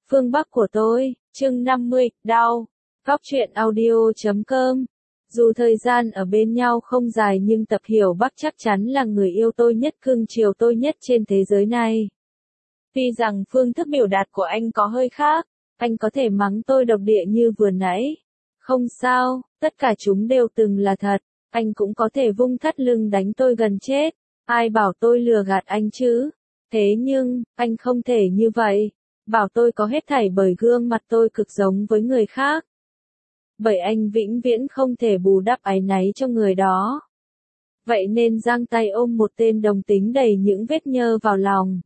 Phương Bắc của tôi, chương 50, đau. Góc truyện audio.com. Dù thời gian ở bên nhau không dài nhưng Tập Hiểu Bắc chắc chắn là người yêu tôi nhất, cưng chiều tôi nhất trên thế giới này. Tuy rằng phương thức biểu đạt của anh có hơi khác, anh có thể mắng tôi độc địa như vừa nãy. Không sao, tất cả chúng đều từng là thật, anh cũng có thể vung thắt lưng đánh tôi gần chết. Ai bảo tôi lừa gạt anh chứ? Thế nhưng, anh không thể như vậy. Bảo tôi có hết thảy bởi gương mặt tôi cực giống với người khác. Bởi anh vĩnh viễn không thể bù đắp áy náy cho người đó. Vậy nên giang tay ôm một tên đồng tính đầy những vết nhơ vào lòng.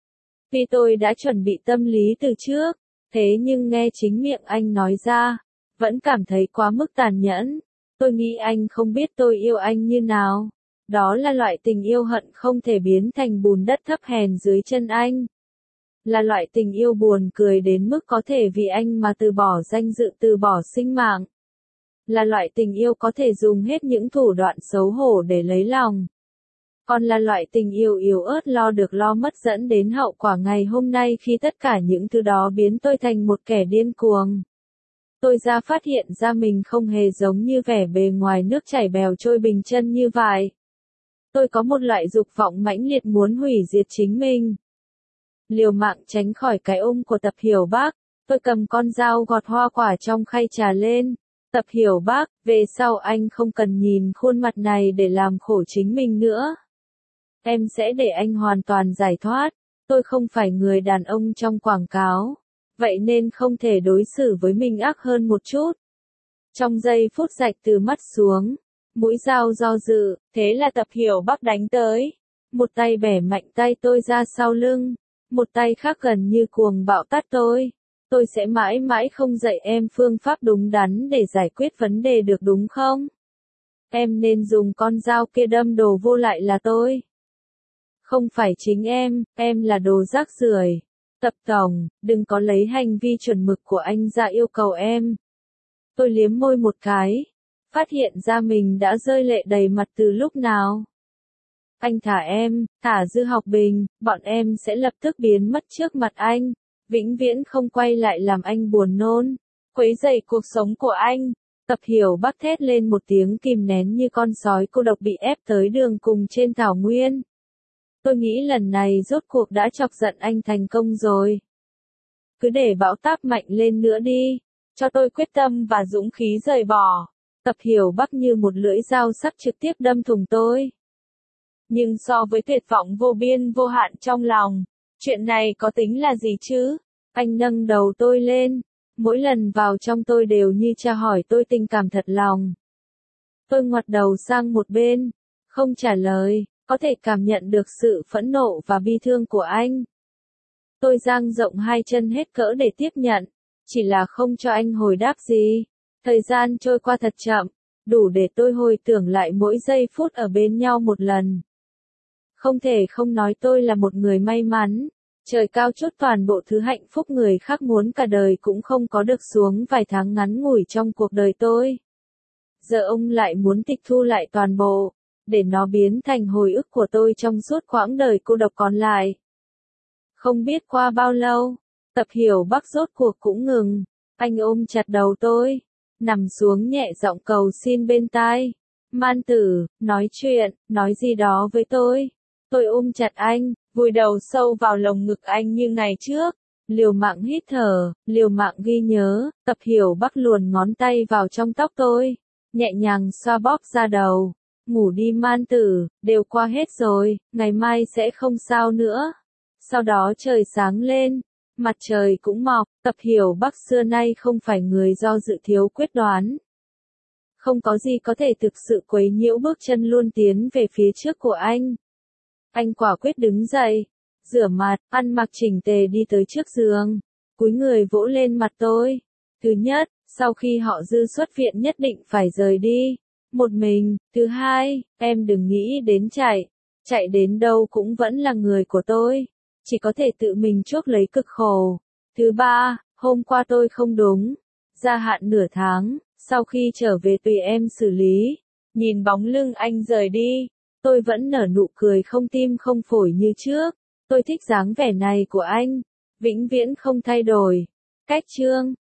Vì tôi đã chuẩn bị tâm lý từ trước, thế nhưng nghe chính miệng anh nói ra, vẫn cảm thấy quá mức tàn nhẫn. Tôi nghĩ anh không biết tôi yêu anh như nào. Đó là loại tình yêu hận không thể biến thành bùn đất thấp hèn dưới chân anh. Là loại tình yêu buồn cười đến mức có thể vì anh mà từ bỏ danh dự, từ bỏ sinh mạng. Là loại tình yêu có thể dùng hết những thủ đoạn xấu hổ để lấy lòng. Còn là loại tình yêu yếu ớt lo được lo mất dẫn đến hậu quả ngày hôm nay khi tất cả những thứ đó biến tôi thành một kẻ điên cuồng. Tôi phát hiện ra mình không hề giống như vẻ bề ngoài nước chảy bèo trôi bình chân như vậy. Tôi có một loại dục vọng mãnh liệt muốn hủy diệt chính mình. Liều mạng tránh khỏi cái ôm của Tập Hiểu Bắc, tôi cầm con dao gọt hoa quả trong khay trà lên. Tập Hiểu Bắc, về sau anh không cần nhìn khuôn mặt này để làm khổ chính mình nữa. Em sẽ để anh hoàn toàn giải thoát. Tôi không phải người đàn ông trong quảng cáo, vậy nên không thể đối xử với mình ác hơn một chút. Trong giây phút rạch từ mắt xuống, mũi dao do dự, thế là Tập Hiểu Bắc đánh tới. Một tay bẻ mạnh tay tôi ra sau lưng, một tay khác gần như cuồng bạo tát tôi. Tôi sẽ mãi mãi không dạy em phương pháp đúng đắn để giải quyết vấn đề được đúng không? Em nên dùng con dao kia đâm đồ vô lại là tôi. Không phải chính em là đồ rác rưởi. Tập tổng, đừng có lấy hành vi chuẩn mực của anh ra yêu cầu em. Tôi liếm môi một cái, phát hiện ra mình đã rơi lệ đầy mặt từ lúc nào. Anh thả Dư Học Bình, bọn em sẽ lập tức biến mất trước mặt anh, vĩnh viễn không quay lại làm anh buồn nôn, quấy rầy cuộc sống của anh. Tập Hiểu Bắc thét lên một tiếng kìm nén như con sói cô độc bị ép tới đường cùng trên thảo nguyên. Tôi nghĩ lần này rốt cuộc đã chọc giận anh thành công rồi. Cứ để bão táp mạnh lên nữa đi, cho tôi quyết tâm và dũng khí rời bỏ. Tập Hiểu Bắc như một lưỡi dao sắc trực tiếp đâm thủng tôi. Nhưng so với tuyệt vọng vô biên vô hạn trong lòng, chuyện này có tính là gì chứ? Anh nâng đầu tôi lên, mỗi lần vào trong tôi đều như tra hỏi tôi tình cảm thật lòng. Tôi ngoặt đầu sang một bên, không trả lời, có thể cảm nhận được sự phẫn nộ và bi thương của anh. Tôi dang rộng hai chân hết cỡ để tiếp nhận, chỉ là không cho anh hồi đáp gì. Thời gian trôi qua thật chậm, đủ để tôi hồi tưởng lại mỗi giây phút ở bên nhau một lần. Không thể không nói tôi là một người may mắn, trời cao chút toàn bộ thứ hạnh phúc người khác muốn cả đời cũng không có được xuống vài tháng ngắn ngủi trong cuộc đời tôi. Giờ ông lại muốn tịch thu lại toàn bộ, để nó biến thành hồi ức của tôi trong suốt quãng đời cô độc còn lại. Không biết qua bao lâu, Tập Hiểu Bắc rốt cuộc cũng ngừng, anh ôm chặt đầu tôi, nằm xuống nhẹ giọng cầu xin bên tai. Man tử, nói chuyện, nói gì đó với tôi. Tôi ôm chặt anh, vùi đầu sâu vào lồng ngực anh như ngày trước, liều mạng hít thở, liều mạng ghi nhớ. Tập Hiểu Bắc luồn ngón tay vào trong tóc tôi, nhẹ nhàng xoa bóp da đầu. Ngủ đi man tử, đều qua hết rồi, ngày mai sẽ không sao nữa. Sau đó trời sáng lên, mặt trời cũng mọc. Tập Hiểu Bắc xưa nay không phải người do dự thiếu quyết đoán. Không có gì có thể thực sự quấy nhiễu bước chân luôn tiến về phía trước của anh. Anh quả quyết đứng dậy, rửa mặt, ăn mặc chỉnh tề đi tới trước giường, cúi người vỗ lên mặt tôi. Thứ nhất, sau khi họ Dư xuất viện nhất định phải rời đi một mình. Thứ hai, em đừng nghĩ đến chạy đến đâu cũng vẫn là người của tôi, chỉ có thể tự mình chuốc lấy cực khổ. Thứ ba, hôm qua tôi không đúng, gia hạn nửa tháng, sau khi trở về tùy em xử lý. Nhìn bóng lưng anh rời đi, tôi vẫn nở nụ cười không tim không phổi như trước. Tôi thích dáng vẻ này của anh, vĩnh viễn không thay đổi. Cách chương